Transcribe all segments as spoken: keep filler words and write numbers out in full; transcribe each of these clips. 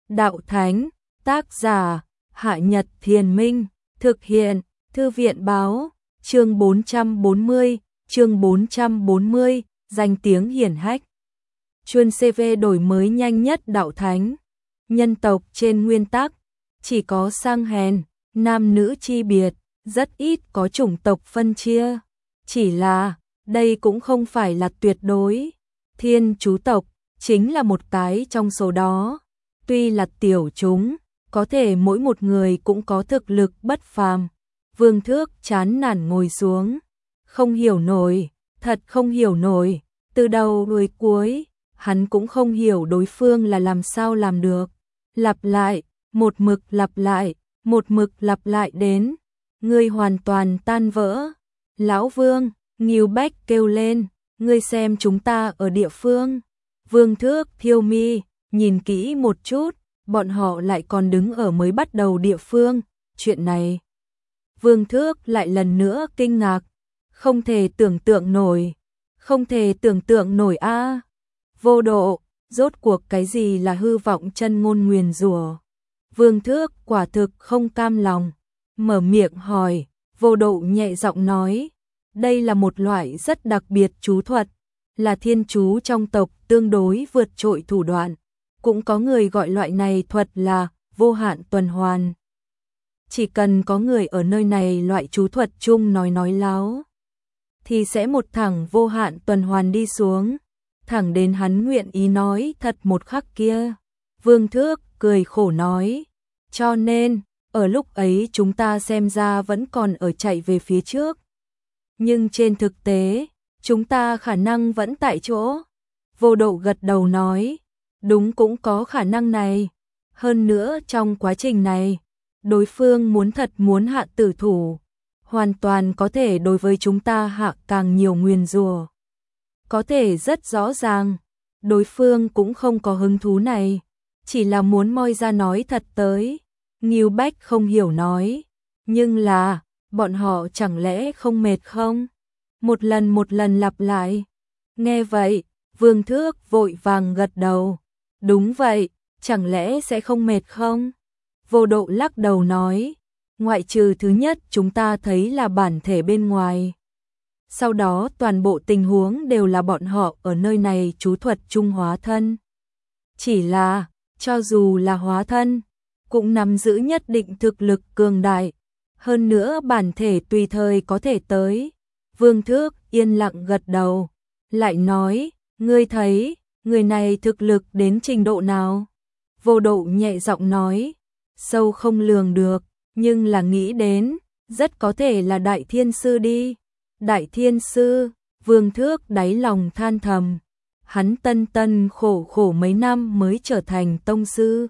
đạo thánh, tác giả, Hạ Nhật Thiền Minh, thực hiện, Thư viện báo, chương bốn trăm bốn mươi, chương bốn trăm bốn mươi, danh tiếng hiển hách. Chuyên xê vê đổi mới nhanh nhất đạo thánh, nhân tộc trên nguyên tắc, chỉ có sang hèn, nam nữ chi biệt, rất ít có chủng tộc phân chia. Chỉ là, đây cũng không phải là tuyệt đối. Thiên chú tộc chính là một cái trong số đó. Tuy là tiểu chúng, có thể mỗi một người cũng có thực lực bất phàm. Vương Thước chán nản ngồi xuống, không hiểu nổi, thật không hiểu nổi, từ đầu đuôi cuối, hắn cũng không hiểu đối phương là làm sao làm được. Lặp lại, một mực lặp lại, một mực lặp lại đến, ngươi hoàn toàn tan vỡ. Lão Vương, Ngưu Bách kêu lên, ngươi xem chúng ta ở địa phương. Vương Thước thiêu mi, nhìn kỹ một chút, bọn họ lại còn đứng ở mới bắt đầu địa phương, chuyện này. Vương Thước lại lần nữa kinh ngạc, không thể tưởng tượng nổi, không thể tưởng tượng nổi a. Vô độ, rốt cuộc cái gì là hư vọng chân ngôn nguyền rủa? Vương Thước quả thực không cam lòng, mở miệng hỏi. Vô độ nhẹ giọng nói, đây là một loại rất đặc biệt chú thuật, là thiên chú trong tộc tương đối vượt trội thủ đoạn, cũng có người gọi loại này thuật là vô hạn tuần hoàn. Chỉ cần có người ở nơi này loại chú thuật chung nói nói láo, thì sẽ một thẳng vô hạn tuần hoàn đi xuống, thẳng đến hắn nguyện ý nói thật một khắc kia. Vương Thước cười khổ nói, cho nên, ở lúc ấy chúng ta xem ra vẫn còn ở chạy về phía trước. Nhưng trên thực tế, chúng ta khả năng vẫn tại chỗ. Vô độ gật đầu nói, đúng cũng có khả năng này. Hơn nữa trong quá trình này, đối phương muốn thật muốn hạ tử thủ, hoàn toàn có thể đối với chúng ta hạ càng nhiều nguyền rủa. Có thể rất rõ ràng, đối phương cũng không có hứng thú này, chỉ là muốn moi ra nói thật tới. Ngưu Bách không hiểu nói, nhưng là, bọn họ chẳng lẽ không mệt không? Một lần một lần lặp lại. Nghe vậy, Vương Thước vội vàng gật đầu. Đúng vậy, chẳng lẽ sẽ không mệt không? Vô độ lắc đầu nói, ngoại trừ thứ nhất chúng ta thấy là bản thể bên ngoài. Sau đó toàn bộ tình huống đều là bọn họ ở nơi này chú thuật chung hóa thân. Chỉ là, cho dù là hóa thân, cũng nắm giữ nhất định thực lực cường đại, hơn nữa bản thể tùy thời có thể tới. Vương Thước yên lặng gật đầu, lại nói, ngươi thấy, người này thực lực đến trình độ nào? Vô độ nhẹ giọng nói, sâu không lường được, nhưng là nghĩ đến, rất có thể là Đại Thiên Sư đi. Đại Thiên Sư, Vương Thước đáy lòng than thầm, hắn tân tân khổ khổ mấy năm mới trở thành tông sư.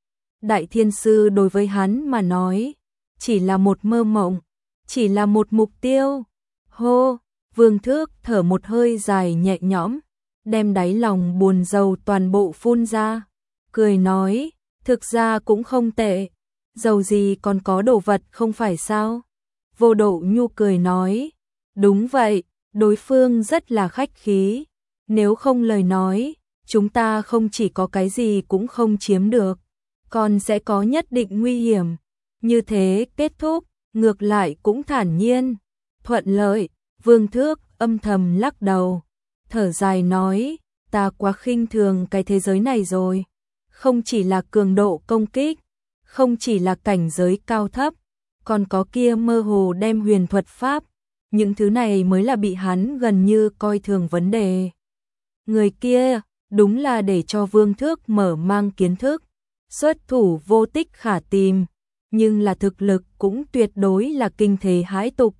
Đại Thiên Sư đối với hắn mà nói, chỉ là một mơ mộng, chỉ là một mục tiêu. Hô, Vương Thước thở một hơi dài nhẹ nhõm, đem đáy lòng buồn rầu toàn bộ phun ra, cười nói, thực ra cũng không tệ, dầu gì còn có đồ vật không phải sao? Vô Độ nhu cười nói, đúng vậy, đối phương rất là khách khí, nếu không lời nói, chúng ta không chỉ có cái gì cũng không chiếm được, còn sẽ có nhất định nguy hiểm. Như thế kết thúc, ngược lại cũng thản nhiên, thuận lợi. Vương Thước âm thầm lắc đầu, thở dài nói, ta quá khinh thường cái thế giới này rồi. Không chỉ là cường độ công kích, không chỉ là cảnh giới cao thấp, còn có kia mơ hồ đem huyền thuật pháp, những thứ này mới là bị hắn gần như coi thường vấn đề. Người kia, đúng là để cho Vương Thước mở mang kiến thức, xuất thủ vô tích khả tìm, nhưng là thực lực cũng tuyệt đối là kinh thế hãi tục.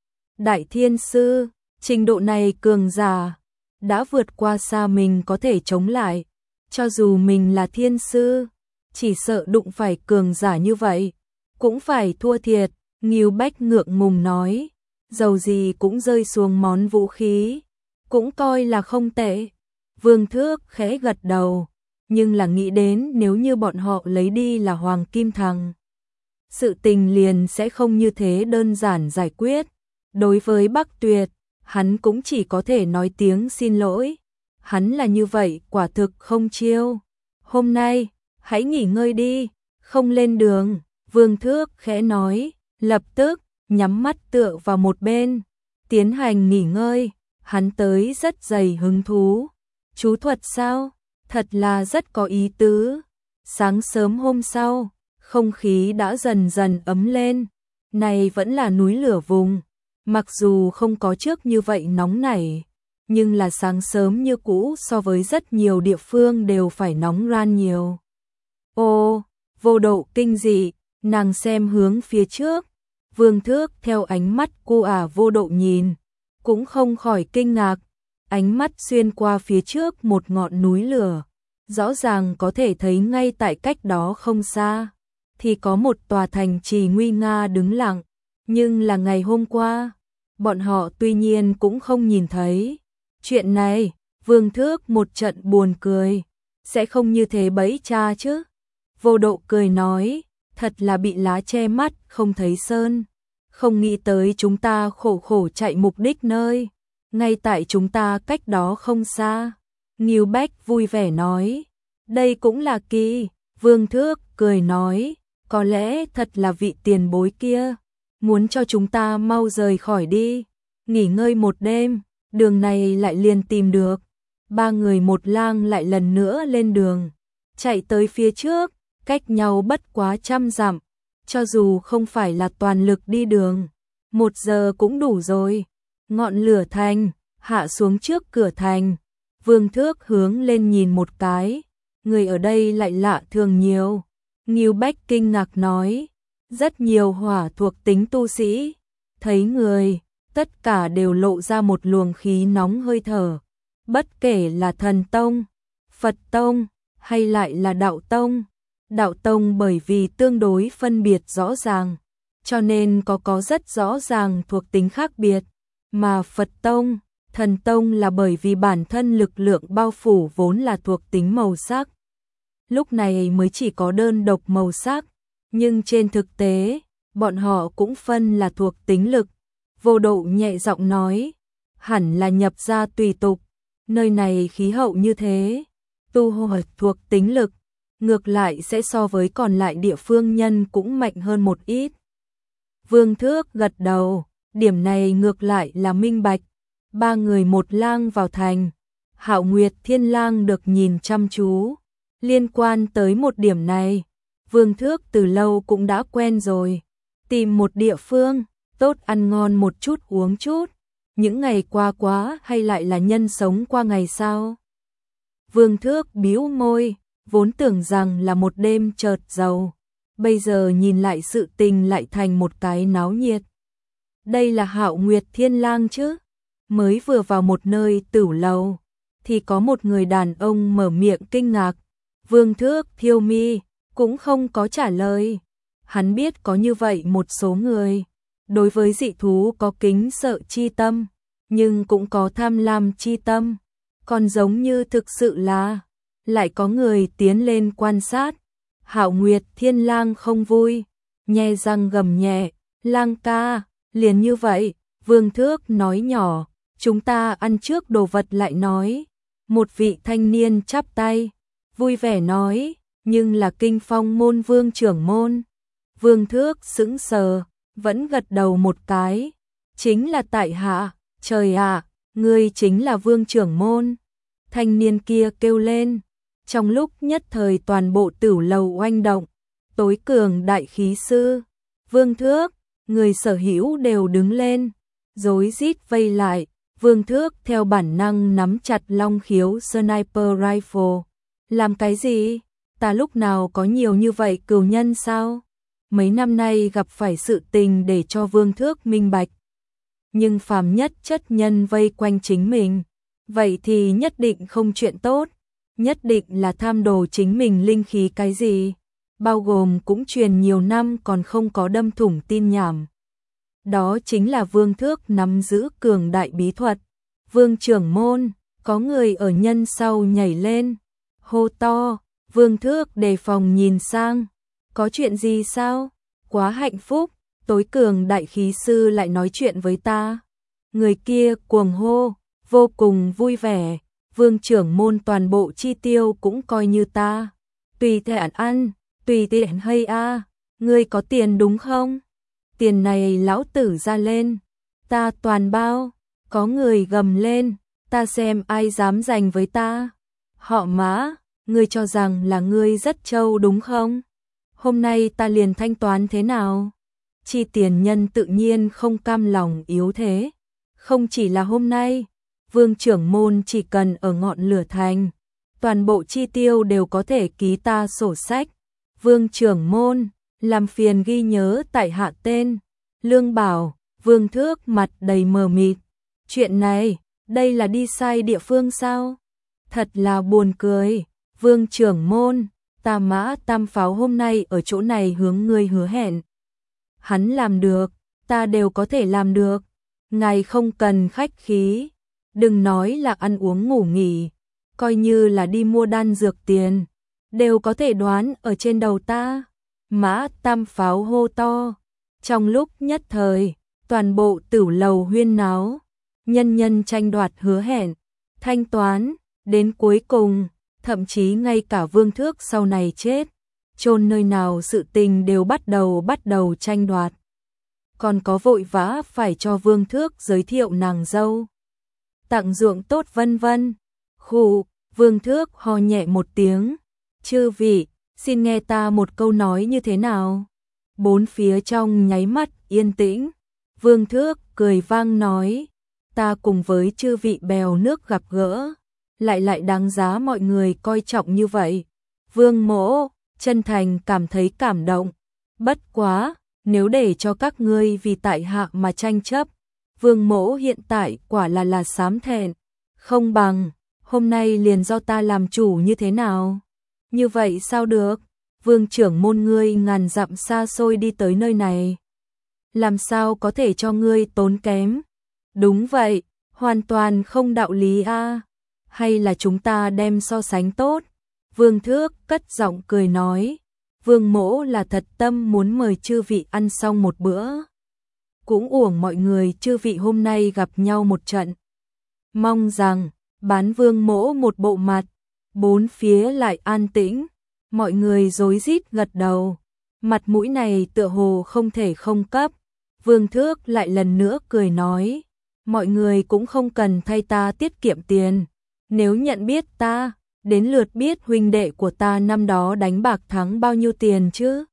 Đại Thiên Sư, trình độ này cường giả, đã vượt qua xa mình có thể chống lại. Cho dù mình là Thiên Sư, chỉ sợ đụng phải cường giả như vậy, cũng phải thua thiệt. Ngưu Bách ngượng ngùng nói, dầu gì cũng rơi xuống món vũ khí, cũng coi là không tệ. Vương Thước khẽ gật đầu, nhưng là nghĩ đến nếu như bọn họ lấy đi là Hoàng Kim Thằng, sự tình liền sẽ không như thế đơn giản giải quyết. Đối với Bắc Tuyệt, hắn cũng chỉ có thể nói tiếng xin lỗi. Hắn là như vậy quả thực không chiêu. Hôm nay, hãy nghỉ ngơi đi, không lên đường, Vương Thước khẽ nói, lập tức, nhắm mắt tựa vào một bên, tiến hành nghỉ ngơi, hắn tới rất dày hứng thú. Chú thuật sao? Thật là rất có ý tứ. Sáng sớm hôm sau, không khí đã dần dần ấm lên, này vẫn là núi lửa vùng, mặc dù không có trước như vậy nóng nảy, nhưng là sáng sớm như cũ so với rất nhiều địa phương đều phải nóng ran nhiều. Ô, Vô Độ kinh dị, nàng xem hướng phía trước, Vương Thước theo ánh mắt cô ả Vô Độ nhìn, cũng không khỏi kinh ngạc, ánh mắt xuyên qua phía trước một ngọn núi lửa, rõ ràng có thể thấy ngay tại cách đó không xa, thì có một tòa thành trì nguy nga đứng lặng, nhưng là ngày hôm qua, bọn họ tuy nhiên cũng không nhìn thấy. Chuyện này, Vương Thước một trận buồn cười, sẽ không như thế bẫy cha chứ. Vô Độ cười nói, thật là bị lá che mắt, không thấy sơn. Không nghĩ tới chúng ta khổ khổ chạy mục đích nơi, ngay tại chúng ta cách đó không xa. Ngưu Bách vui vẻ nói, đây cũng là kỳ. Vương Thước cười nói, có lẽ thật là vị tiền bối kia, muốn cho chúng ta mau rời khỏi đi, nghỉ ngơi một đêm, đường này lại liền tìm được. Ba người một lang lại lần nữa lên đường, chạy tới phía trước, cách nhau bất quá trăm dặm, cho dù không phải là toàn lực đi đường, một giờ cũng đủ rồi. Ngọn lửa thành, hạ xuống trước cửa thành, Vương Thước hướng lên nhìn một cái, người ở đây lại lạ thường nhiều. Ngưu Bách kinh ngạc nói, rất nhiều hỏa thuộc tính tu sĩ, thấy người, tất cả đều lộ ra một luồng khí nóng hơi thở, bất kể là thần tông, Phật tông, hay lại là đạo tông. Đạo tông bởi vì tương đối phân biệt rõ ràng, cho nên có có rất rõ ràng thuộc tính khác biệt, mà Phật tông, thần tông là bởi vì bản thân lực lượng bao phủ vốn là thuộc tính màu sắc. Lúc này mới chỉ có đơn độc màu sắc, nhưng trên thực tế, bọn họ cũng phân là thuộc tính lực. Vô Độ nhẹ giọng nói, hẳn là nhập ra tùy tục, nơi này khí hậu như thế, tu hồi thuộc tính lực, ngược lại sẽ so với còn lại địa phương nhân cũng mạnh hơn một ít. Vương Thước gật đầu, điểm này ngược lại là minh bạch. Ba người một lang vào thành, Hạo Nguyệt Thiên Lang được nhìn chăm chú. Liên quan tới một điểm này, Vương Thước từ lâu cũng đã quen rồi. Tìm một địa phương, tốt ăn ngon một chút uống chút. Những ngày qua quá hay lại là nhân sống qua ngày sao? Vương Thước bĩu môi, vốn tưởng rằng là một đêm chợt giàu. Bây giờ nhìn lại sự tình lại thành một cái náo nhiệt. Đây là Hạo Nguyệt Thiên Lang chứ? Mới vừa vào một nơi tửu lầu, thì có một người đàn ông mở miệng kinh ngạc. Vương Thước thiêu mi, cũng không có trả lời. Hắn biết có như vậy một số người, đối với dị thú có kính sợ chi tâm, nhưng cũng có tham lam chi tâm. Còn giống như thực sự là, lại có người tiến lên quan sát. Hạo Nguyệt Thiên Lang không vui, nhe răng gầm nhẹ, Lang ca, liền như vậy. Vương Thước nói nhỏ, chúng ta ăn trước đồ vật lại nói. Một vị thanh niên chắp tay, vui vẻ nói, nhưng là Kinh Phong môn Vương trưởng môn. Vương Thước sững sờ, vẫn gật đầu một cái, chính là tại hạ. Trời ạ, ngươi chính là Vương trưởng môn. Thanh niên kia kêu lên, trong lúc nhất thời toàn bộ tửu lầu oanh động. Tối cường đại khí sư, Vương Thước, người sở hữu đều đứng lên, rối rít vây lại. Vương Thước theo bản năng nắm chặt long khiếu sniper rifle. Làm cái gì? Ta lúc nào có nhiều như vậy cừu nhân sao? Mấy năm nay gặp phải sự tình để cho Vương Thước minh bạch. Nhưng phàm nhất chất nhân vây quanh chính mình, vậy thì nhất định không chuyện tốt, nhất định là tham đồ chính mình linh khí cái gì, bao gồm cũng truyền nhiều năm còn không có đâm thủng tin nhảm. Đó chính là Vương Thước nắm giữ cường đại bí thuật. Vương trưởng môn, có người ở nhân sau nhảy lên, hô to. Vương Thước đề phòng nhìn sang, có chuyện gì sao? Quá hạnh phúc, tối cường đại khí sư lại nói chuyện với ta. Người kia cuồng hô, vô cùng vui vẻ. Vương trưởng môn toàn bộ chi tiêu cũng coi như ta Tùy tiện ăn, tùy tiện hay a, ngươi có tiền đúng không? Tiền này lão tử ra lên, ta toàn bao. Có người gầm lên, ta xem ai dám giành với ta. Họ Mã, ngươi cho rằng là ngươi rất trâu đúng không? Hôm nay ta liền thanh toán thế nào? Chi tiền nhân tự nhiên không cam lòng yếu thế. Không chỉ là hôm nay, Vương trưởng môn chỉ cần ở ngọn lửa thành, toàn bộ chi tiêu đều có thể ký ta sổ sách. Vương trưởng môn, làm phiền ghi nhớ tại hạ tên. Lương Bảo, Vương Thước mặt đầy mờ mịt. Chuyện này, đây là đi sai địa phương sao? Thật là buồn cười. Vương trưởng môn, ta Mã Tam Pháo hôm nay ở chỗ này hướng ngươi hứa hẹn. Hắn làm được, ta đều có thể làm được. Ngài không cần khách khí. Đừng nói là ăn uống ngủ nghỉ, coi như là đi mua đan dược tiền, đều có thể đoán ở trên đầu ta. Mã Tam Pháo hô to. Trong lúc nhất thời, toàn bộ tửu lầu huyên náo, nhân nhân tranh đoạt hứa hẹn, thanh toán, đến cuối cùng, thậm chí ngay cả Vương Thước sau này chết, chôn nơi nào sự tình đều bắt đầu bắt đầu tranh đoạt. Còn có vội vã phải cho Vương Thước giới thiệu nàng dâu, tặng ruộng tốt vân vân. Khụ, Vương Thước ho nhẹ một tiếng, chư vị, xin nghe ta một câu nói như thế nào. Bốn phía trong nháy mắt yên tĩnh. Vương Thước cười vang nói, ta cùng với chư vị bèo nước gặp gỡ, lại lại đáng giá mọi người coi trọng như vậy. Vương Mỗ chân thành cảm thấy cảm động. Bất quá, nếu để cho các ngươi vì tại hạ mà tranh chấp, Vương Mỗ hiện tại quả là là xám thẹn. Không bằng, hôm nay liền do ta làm chủ như thế nào? Như vậy sao được? Vương trưởng môn ngươi ngàn dặm xa xôi đi tới nơi này, làm sao có thể cho ngươi tốn kém? Đúng vậy, hoàn toàn không đạo lý a. Hay là chúng ta đem so sánh tốt? Vương Thước cất giọng cười nói, Vương Mỗ là thật tâm muốn mời chư vị ăn xong một bữa. Cũng uổng mọi người chư vị hôm nay gặp nhau một trận. Mong rằng, bán Vương Mỗ một bộ mặt. Bốn phía lại an tĩnh, mọi người rối rít gật đầu. Mặt mũi này tựa hồ không thể không cấp. Vương Thước lại lần nữa cười nói, mọi người cũng không cần thay ta tiết kiệm tiền. Nếu nhận biết ta, đến lượt biết huynh đệ của ta năm đó đánh bạc thắng bao nhiêu tiền chứ.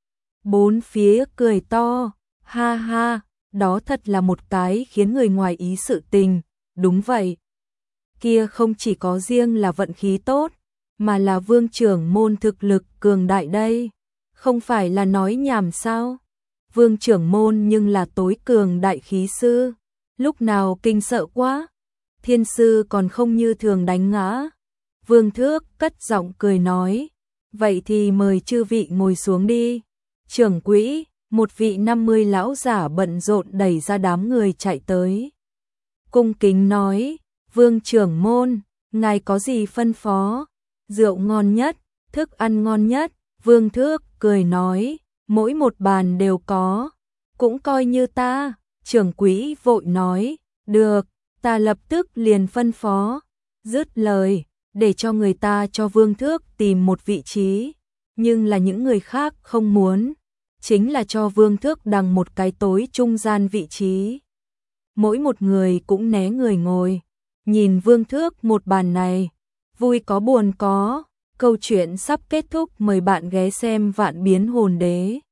Bốn phía cười to, ha ha, đó thật là một cái khiến người ngoài ý sự tình. Đúng vậy, kia không chỉ có riêng là vận khí tốt, mà là vương trưởng môn thực lực cường đại đây. Không phải là nói nhảm sao? Vương trưởng môn nhưng là tối cường đại khí sư, lúc nào kinh sợ quá, thiên sư còn không như thường đánh ngã. Vương Thước cất giọng cười nói, vậy thì mời chư vị ngồi xuống đi. Trưởng quỹ, một vị năm mươi lão giả bận rộn đẩy ra đám người chạy tới. Cung kính nói, Vương trưởng môn, ngài có gì phân phó? Rượu ngon nhất, thức ăn ngon nhất. Vương Thước cười nói, mỗi một bàn đều có, cũng coi như ta. Trưởng quỹ vội nói, được, ta lập tức liền phân phó. Dứt lời, để cho người ta cho Vương Thước tìm một vị trí, nhưng là những người khác không muốn, chính là cho Vương Thước đằng một cái tối trung gian vị trí. Mỗi một người cũng né người ngồi, nhìn Vương Thước một bàn này, vui có buồn có. Câu chuyện sắp kết thúc, mời bạn ghé xem Vạn Biến Hồn Đế.